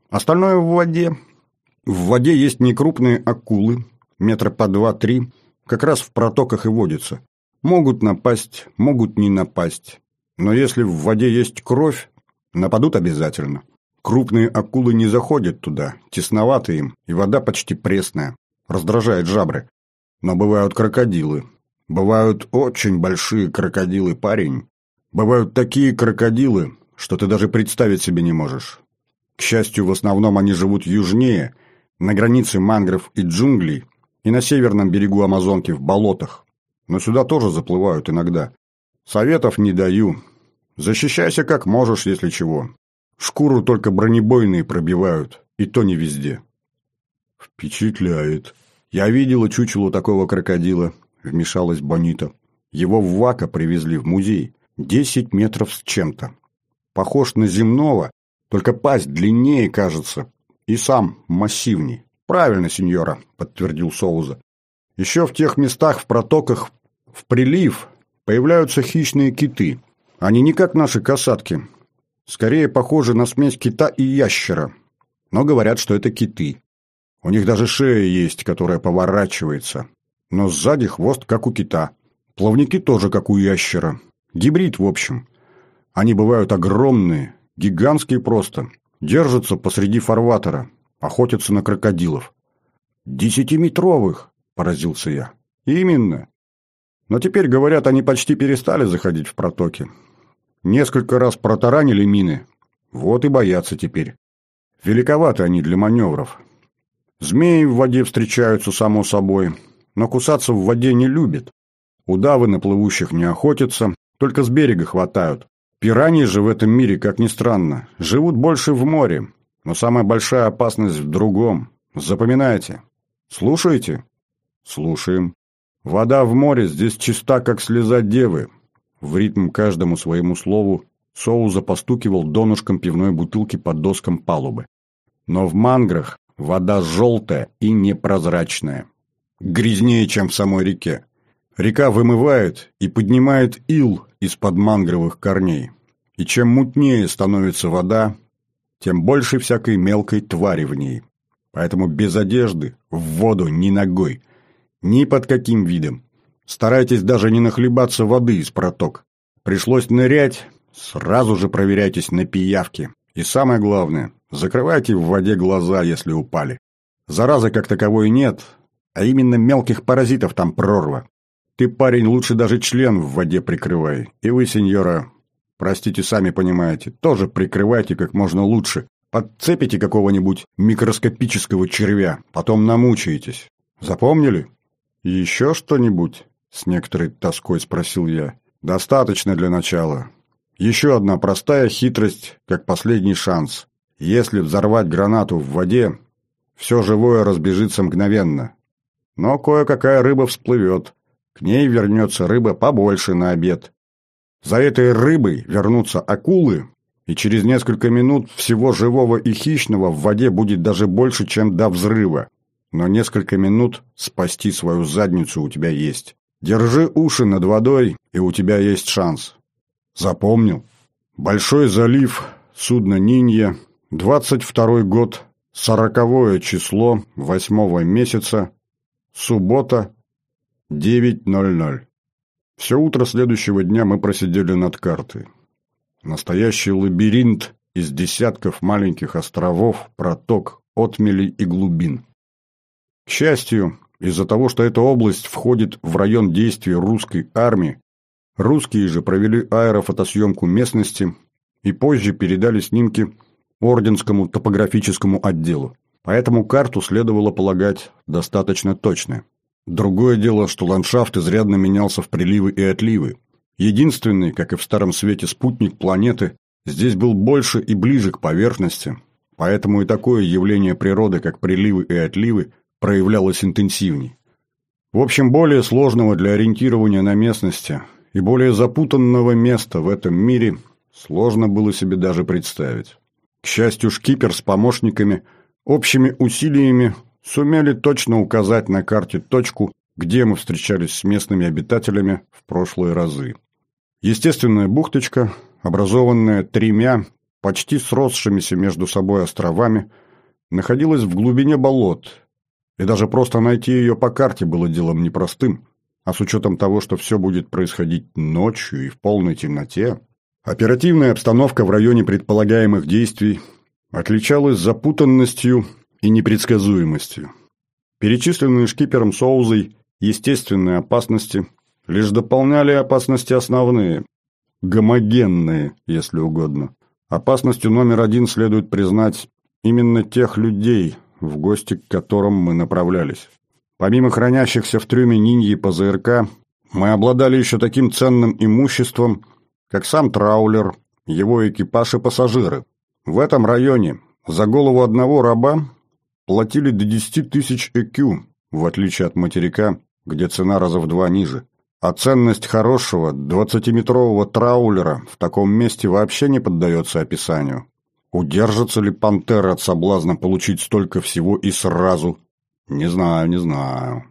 Остальное в воде. В воде есть некрупные акулы, метра по два-три, как раз в протоках и водятся. Могут напасть, могут не напасть. Но если в воде есть кровь, нападут обязательно. Крупные акулы не заходят туда, тесновато им, и вода почти пресная, раздражает жабры. Но бывают крокодилы. Бывают очень большие крокодилы, парень. Бывают такие крокодилы, что ты даже представить себе не можешь. К счастью, в основном они живут южнее, на границе мангров и джунглей, и на северном берегу Амазонки в болотах. Но сюда тоже заплывают иногда. Советов не даю. Защищайся как можешь, если чего. Шкуру только бронебойные пробивают, и то не везде. Впечатляет. Я видела чучело такого крокодила, вмешалась Бонита. Его в Вака привезли в музей. Десять метров с чем-то. Похож на земного, только пасть длиннее, кажется, и сам массивней. Правильно, сеньора, подтвердил Соуза. Еще в тех местах в протоках в прилив появляются хищные киты. Они не как наши касатки. Скорее похожи на смесь кита и ящера. Но говорят, что это киты. У них даже шея есть, которая поворачивается. Но сзади хвост, как у кита. Плавники тоже, как у ящера. Гибрид, в общем. Они бывают огромные, гигантские просто. Держатся посреди фарватера. Охотятся на крокодилов. «Десятиметровых!» – поразился я. «Именно. Но теперь, говорят, они почти перестали заходить в протоки. Несколько раз протаранили мины. Вот и боятся теперь. Великоваты они для маневров. Змеи в воде встречаются, само собой, но кусаться в воде не любят. Удавы на плывущих не охотятся, только с берега хватают. Пираньи же в этом мире, как ни странно, живут больше в море. Но самая большая опасность в другом. Запоминайте. Слушаете? Слушаем. Вода в море здесь чиста, как слеза девы. В ритм каждому своему слову Соуза постукивал донышком пивной бутылки по доскам палубы. Но в манграх вода желтая и непрозрачная. Грязнее, чем в самой реке. Река вымывает и поднимает ил из-под мангровых корней. И чем мутнее становится вода, тем больше всякой мелкой твари в ней. Поэтому без одежды в воду ни ногой, ни под каким видом. Старайтесь даже не нахлебаться воды из проток. Пришлось нырять, сразу же проверяйтесь на пиявки. И самое главное, закрывайте в воде глаза, если упали. Заразы как таковой нет, а именно мелких паразитов там прорва. Ты, парень, лучше даже член в воде прикрывай. И вы, сеньора, простите, сами понимаете, тоже прикрывайте как можно лучше. Подцепите какого-нибудь микроскопического червя, потом намучаетесь. Запомнили? И еще что-нибудь? С некоторой тоской спросил я. Достаточно для начала. Еще одна простая хитрость, как последний шанс. Если взорвать гранату в воде, все живое разбежится мгновенно. Но кое-какая рыба всплывет. К ней вернется рыба побольше на обед. За этой рыбой вернутся акулы, и через несколько минут всего живого и хищного в воде будет даже больше, чем до взрыва. Но несколько минут спасти свою задницу у тебя есть. Держи уши над водой, и у тебя есть шанс. Запомнил? Большой залив, судно Нинья, двадцать второй год, сороковое число восьмого месяца, суббота, девять ноль ноль. Все утро следующего дня мы просидели над картой. Настоящий лабиринт из десятков маленьких островов, проток, отмелей и глубин. К счастью, из-за того, что эта область входит в район действия русской армии, русские же провели аэрофотосъемку местности и позже передали снимки Орденскому топографическому отделу. Поэтому карту следовало полагать достаточно точной. Другое дело, что ландшафт изрядно менялся в приливы и отливы. Единственный, как и в Старом Свете, спутник планеты здесь был больше и ближе к поверхности, поэтому и такое явление природы, как приливы и отливы, проявлялось интенсивней. В общем, более сложного для ориентирования на местности и более запутанного места в этом мире сложно было себе даже представить. К счастью, шкипер с помощниками общими усилиями сумели точно указать на карте точку, где мы встречались с местными обитателями в прошлые разы. Естественная бухточка, образованная тремя, почти сросшимися между собой островами, находилась в глубине болот, и даже просто найти ее по карте было делом непростым, а с учетом того, что все будет происходить ночью и в полной темноте, оперативная обстановка в районе предполагаемых действий отличалась запутанностью и непредсказуемостью. Перечисленные шкипером Соузой естественные опасности лишь дополняли опасности основные, гомогенные, если угодно. Опасностью номер один следует признать именно тех людей, в гости к которым мы направлялись. Помимо хранящихся в трюме Ниньи по ЗРК, мы обладали еще таким ценным имуществом, как сам траулер, его экипаж и пассажиры. В этом районе за голову одного раба платили до десяти тысяч ЭКЮ, в отличие от материка, где цена раза в два ниже. А ценность хорошего двадцатиметрового траулера в таком месте вообще не поддается описанию. Удержится ли пантера от соблазна получить столько всего и сразу? Не знаю, не знаю.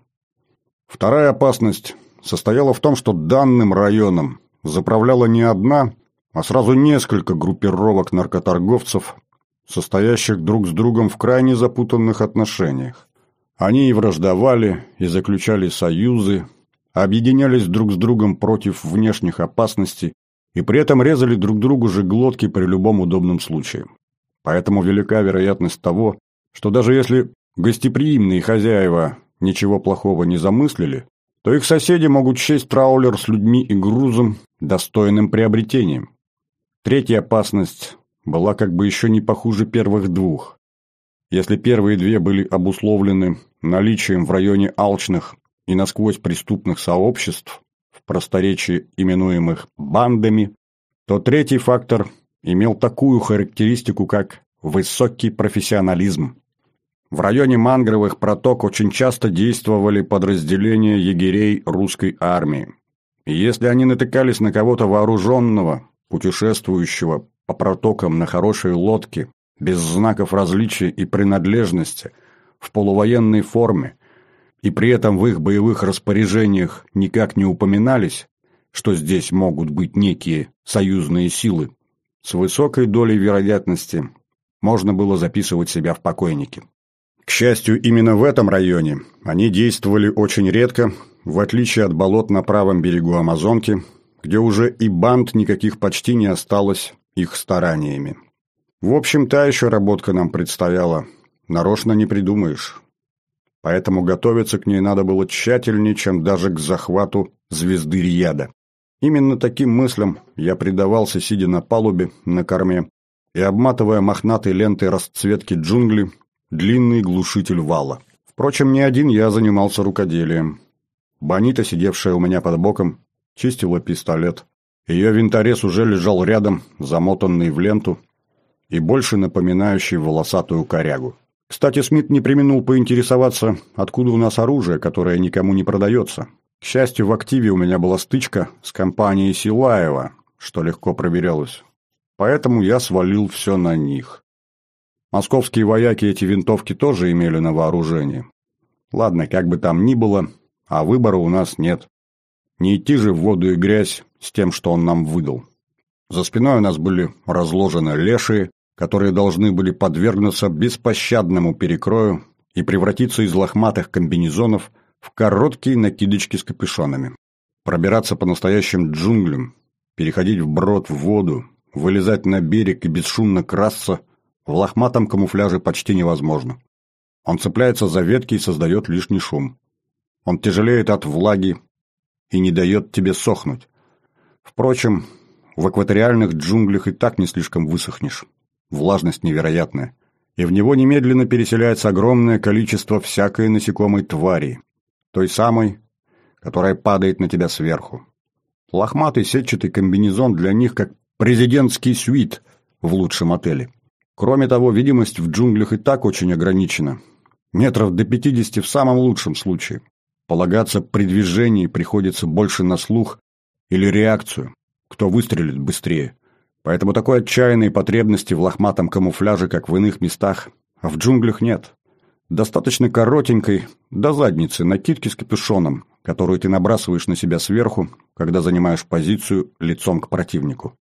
Вторая опасность состояла в том, что данным районом заправляла не одна, а сразу несколько группировок наркоторговцев, состоящих друг с другом в крайне запутанных отношениях. Они и враждовали, и заключали союзы, объединялись друг с другом против внешних опасностей и при этом резали друг другу же глотки при любом удобном случае. Поэтому велика вероятность того, что даже если гостеприимные хозяева ничего плохого не замыслили, то их соседи могут счесть траулер с людьми и грузом достойным приобретением. Третья опасность была как бы еще не похуже первых двух. Если первые две были обусловлены наличием в районе алчных и насквозь преступных сообществ, в просторечии именуемых бандами, то третий фактор имел такую характеристику, как высокий профессионализм. В районе мангровых проток очень часто действовали подразделения егерей русской армии. И если они натыкались на кого-то вооруженного, путешествующего по протокам на хорошей лодке, без знаков различия и принадлежности, в полувоенной форме, и при этом в их боевых распоряжениях никак не упоминались, что здесь могут быть некие союзные силы, с высокой долей вероятности можно было записывать себя в покойники. К счастью, именно в этом районе они действовали очень редко, в отличие от болот на правом берегу Амазонки, где уже и банд никаких почти не осталось их стараниями. В общем, та еще работка нам предстояла, нарочно не придумаешь. Поэтому готовиться к ней надо было тщательнее, чем даже к захвату звезды Рияда. Именно таким мыслям я предавался, сидя на палубе, на корме, и обматывая мохнатой лентой расцветки джунгли длинный глушитель вала. Впрочем, не один я занимался рукоделием. Бонита, сидевшая у меня под боком, чистила пистолет. Ее винторез уже лежал рядом, замотанный в ленту и больше напоминающий волосатую корягу. Кстати, Смит не преминул поинтересоваться, откуда у нас оружие, которое никому не продается. К счастью, в активе у меня была стычка с компанией Силаева, что легко проверялось. Поэтому я свалил все на них. Московские вояки эти винтовки тоже имели на вооружении. Ладно, как бы там ни было, а выбора у нас нет. Не идти же в воду и грязь с тем, что он нам выдал. За спиной у нас были разложены лешие, которые должны были подвергнуться беспощадному перекрою и превратиться из лохматых комбинезонов в короткие накидочки с капюшонами. Пробираться по настоящим джунглям, переходить вброд в воду, вылезать на берег и бесшумно красться в лохматом камуфляже почти невозможно. Он цепляется за ветки и создает лишний шум. Он тяжелеет от влаги и не дает тебе сохнуть. Впрочем, в экваториальных джунглях и так не слишком высохнешь. Влажность невероятная, и в него немедленно переселяется огромное количество всякой насекомой твари, той самой, которая падает на тебя сверху. Лохматый сетчатый комбинезон для них как президентский сюит в лучшем отеле. Кроме того, видимость в джунглях и так очень ограничена. Метров до пятидесяти в самом лучшем случае. Полагаться при движении приходится больше на слух или реакцию, кто выстрелит быстрее. Поэтому такой отчаянной потребности в лохматом камуфляже, как в иных местах, а в джунглях нет. Достаточно коротенькой, до задницы, накидки с капюшоном, которую ты набрасываешь на себя сверху, когда занимаешь позицию лицом к противнику.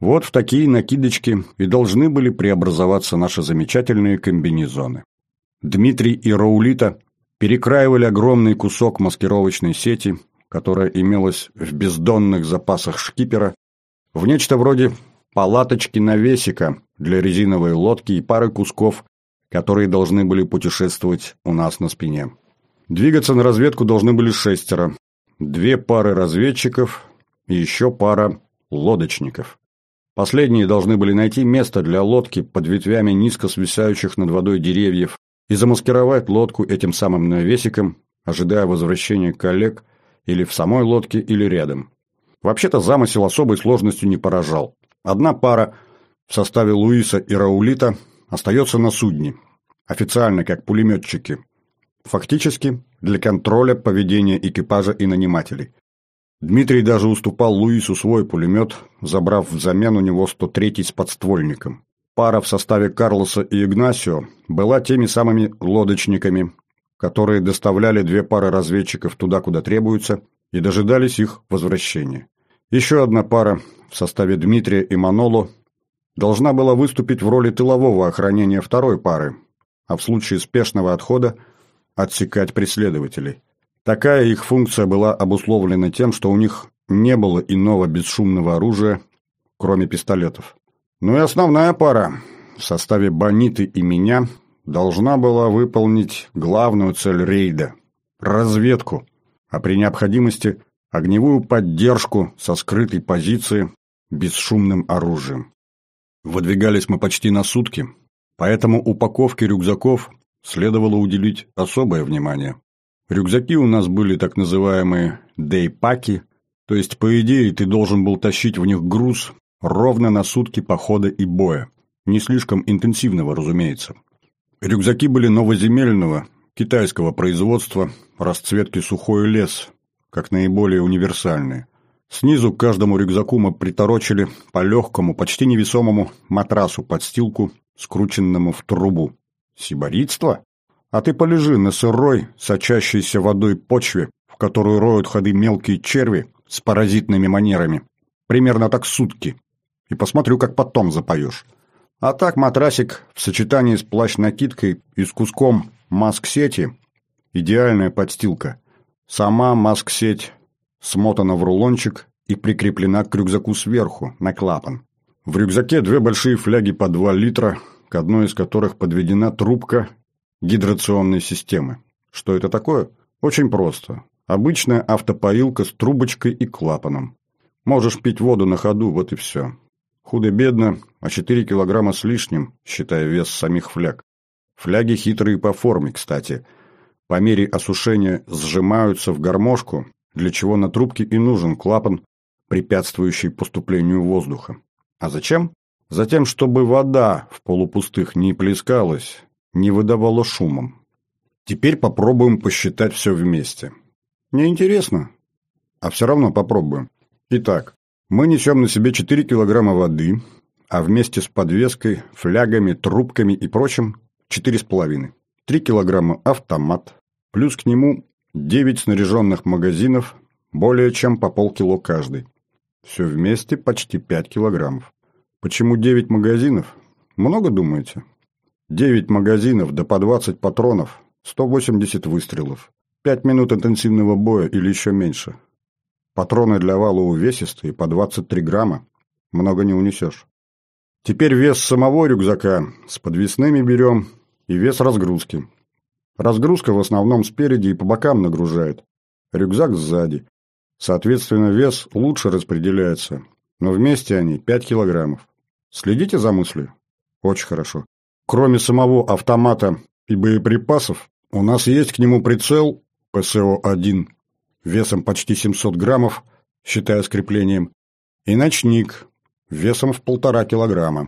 Вот в такие накидочки и должны были преобразоваться наши замечательные комбинезоны. Дмитрий и Раулита перекраивали огромный кусок маскировочной сети, которая имелась в бездонных запасах шкипера, в нечто вроде палаточки-навесика для резиновой лодки и пары кусков, которые должны были путешествовать у нас на спине. Двигаться на разведку должны были шестеро, две пары разведчиков и еще пара лодочников. Последние должны были найти место для лодки под ветвями низко свисающих над водой деревьев и замаскировать лодку этим самым навесиком, ожидая возвращения коллег или в самой лодке, или рядом. Вообще-то замысел особой сложностью не поражал. Одна пара в составе Луиса и Раулита остается на судне, официально как пулеметчики, фактически для контроля поведения экипажа и нанимателей. Дмитрий даже уступал Луису свой пулемет, забрав взамен у него сто третий с подствольником. Пара в составе Карлоса и Игнасио была теми самыми лодочниками, которые доставляли две пары разведчиков туда, куда требуется, и дожидались их возвращения. Еще одна пара в составе Дмитрия и Маноло должна была выступить в роли тылового охранения второй пары, а в случае спешного отхода отсекать преследователей. Такая их функция была обусловлена тем, что у них не было иного бесшумного оружия, кроме пистолетов. Ну и основная пара в составе Бониты и меня должна была выполнить главную цель рейда – разведку, а при необходимости огневую поддержку со скрытой позиции бесшумным оружием. Выдвигались мы почти на сутки, поэтому упаковке рюкзаков следовало уделить особое внимание. Рюкзаки у нас были так называемые «дейпаки», то есть, по идее, ты должен был тащить в них груз ровно на сутки похода и боя. Не слишком интенсивного, разумеется. Рюкзаки были новоземельного, китайского производства, расцветки сухой лес, как наиболее универсальные. Снизу к каждому рюкзаку мы приторочили по легкому, почти невесомому матрасу-подстилку, скрученному в трубу. Сибаритство? А ты полежи на сырой, сочащейся водой почве, в которую роют ходы мелкие черви с паразитными манерами. Примерно так сутки. И посмотрю, как потом запоешь. А так матрасик в сочетании с плащ-накидкой и с куском маск-сети – идеальная подстилка. Сама маск-сеть смотана в рулончик и прикреплена к рюкзаку сверху, на клапан. В рюкзаке две большие фляги по два литра, к одной из которых подведена трубка гидрационной системы. Что это такое? Очень просто. Обычная автопоилка с трубочкой и клапаном. Можешь пить воду на ходу, вот и все. Худо-бедно, а четыре килограмма с лишним, считая вес самих фляг. Фляги хитрые по форме, кстати. По мере осушения сжимаются в гармошку, для чего на трубке и нужен клапан, препятствующий поступлению воздуха. А зачем? Затем, чтобы вода в полупустых не плескалась, не выдавала шумом. Теперь попробуем посчитать все вместе. Неинтересно, а все равно попробуем. Итак, мы несем на себе четыре килограмма воды, а вместе с подвеской, флягами, трубками и прочим четыре с половиной. три килограмма автомат, плюс к нему девять снаряженных магазинов, более чем по полкило каждый. Все вместе почти пять килограммов. Почему девять магазинов? Много думаете? девять магазинов, да по двадцать патронов, сто восемьдесят выстрелов. пять минут интенсивного боя или еще меньше. Патроны для вала увесистые, по двадцать три грамма. Много не унесешь. Теперь вес самого рюкзака с подвесными берем и вес разгрузки. Разгрузка в основном спереди и по бокам нагружает. Рюкзак сзади. Соответственно, вес лучше распределяется. Но вместе они пять килограммов. Следите за мыслью? Очень хорошо. Кроме самого автомата и боеприпасов, у нас есть к нему прицел пэ эс о один весом почти семьсот граммов, считая с креплением, и ночник весом в полтора килограмма.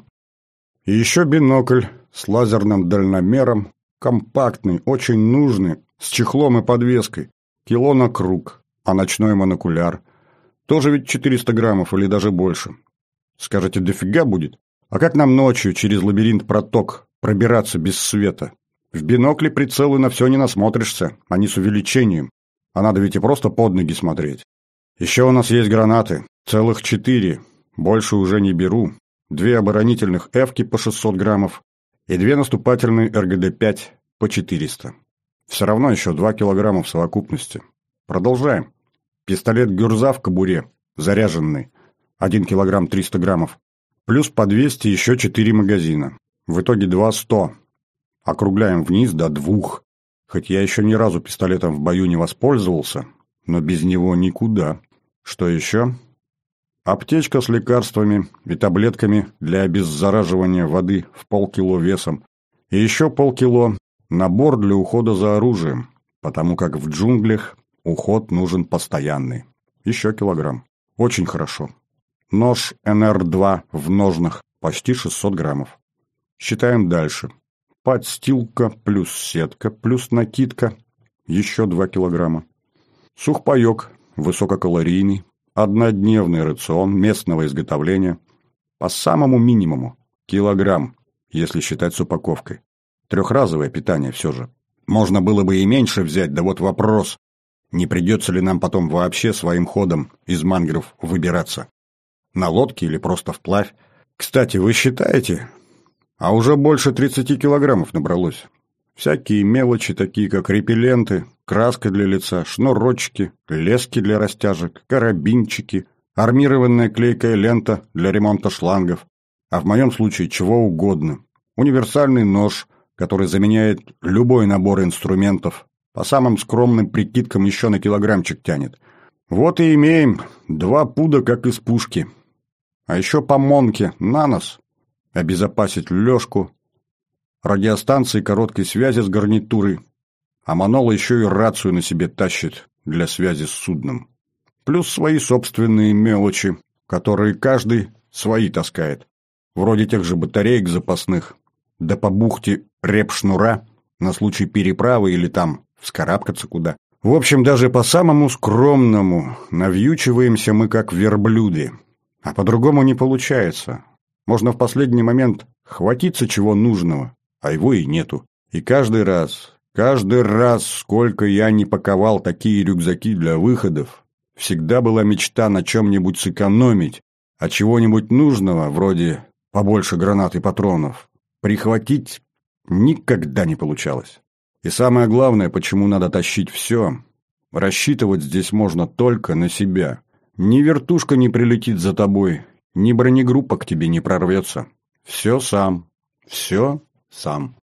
И еще бинокль с лазерным дальномером, компактный, очень нужный, с чехлом и подвеской, кило на круг, а ночной монокуляр тоже ведь четыреста граммов или даже больше. Скажете, дофига будет? А как нам ночью через лабиринт проток пробираться без света? В бинокле прицелы на все не насмотришься, они с увеличением. А надо ведь и просто под ноги смотреть. Еще у нас есть гранаты, целых четыре, Больше уже не беру. Две оборонительных «Эвки» по шестьсот граммов и две наступательные эр гэ дэ пять по четыреста. Все равно еще два килограмма в совокупности. Продолжаем. Пистолет «Гюрза» в кобуре, заряженный, один килограмм триста граммов. Плюс по двести еще четыре магазина. В итоге два сто. Округляем вниз до двух. Хоть я еще ни разу пистолетом в бою не воспользовался, но без него никуда. Что еще? Аптечка с лекарствами и таблетками для обеззараживания воды в полкило весом. И еще полкило набор для ухода за оружием, потому как в джунглях уход нужен постоянный. Еще килограмм. Очень хорошо. Нож эн эр два в ножнах, почти шестьсот граммов. Считаем дальше. Подстилка плюс сетка плюс накидка, еще два килограмма. Сухпайок, высококалорийный, однодневный рацион местного изготовления, по самому минимуму, килограмм, если считать с упаковкой. Трехразовое питание все же. Можно было бы и меньше взять, да вот вопрос, не придется ли нам потом вообще своим ходом из мангров выбираться? На лодке или просто вплавь? Кстати, вы считаете? А уже больше тридцати килограммов набралось. Всякие мелочи, такие как репелленты, краска для лица, шнурочки, лески для растяжек, карабинчики, армированная клейкая лента для ремонта шлангов, а в моем случае чего угодно. Универсальный нож, который заменяет любой набор инструментов, по самым скромным прикидкам еще на килограммчик тянет. Вот и имеем два пуда, как из пушки. А еще по монке на нос, обезопасить Лешку, радиостанции короткой связи с гарнитурой, а Манол еще и рацию на себе тащит для связи с судном. Плюс свои собственные мелочи, которые каждый свои таскает, вроде тех же батареек запасных, да по бухте репшнура на случай переправы или там вскарабкаться куда. В общем, даже по самому скромному навьючиваемся мы как верблюды, а по-другому не получается. Можно в последний момент хватиться чего нужного, а его и нету. И каждый раз, каждый раз, сколько я не паковал такие рюкзаки для выходов, всегда была мечта на чем-нибудь сэкономить, а чего-нибудь нужного, вроде побольше гранат и патронов, прихватить никогда не получалось. И самое главное, почему надо тащить все, рассчитывать здесь можно только на себя. Ни вертушка не прилетит за тобой, ни бронегруппа к тебе не прорвется. Все сам, все сам.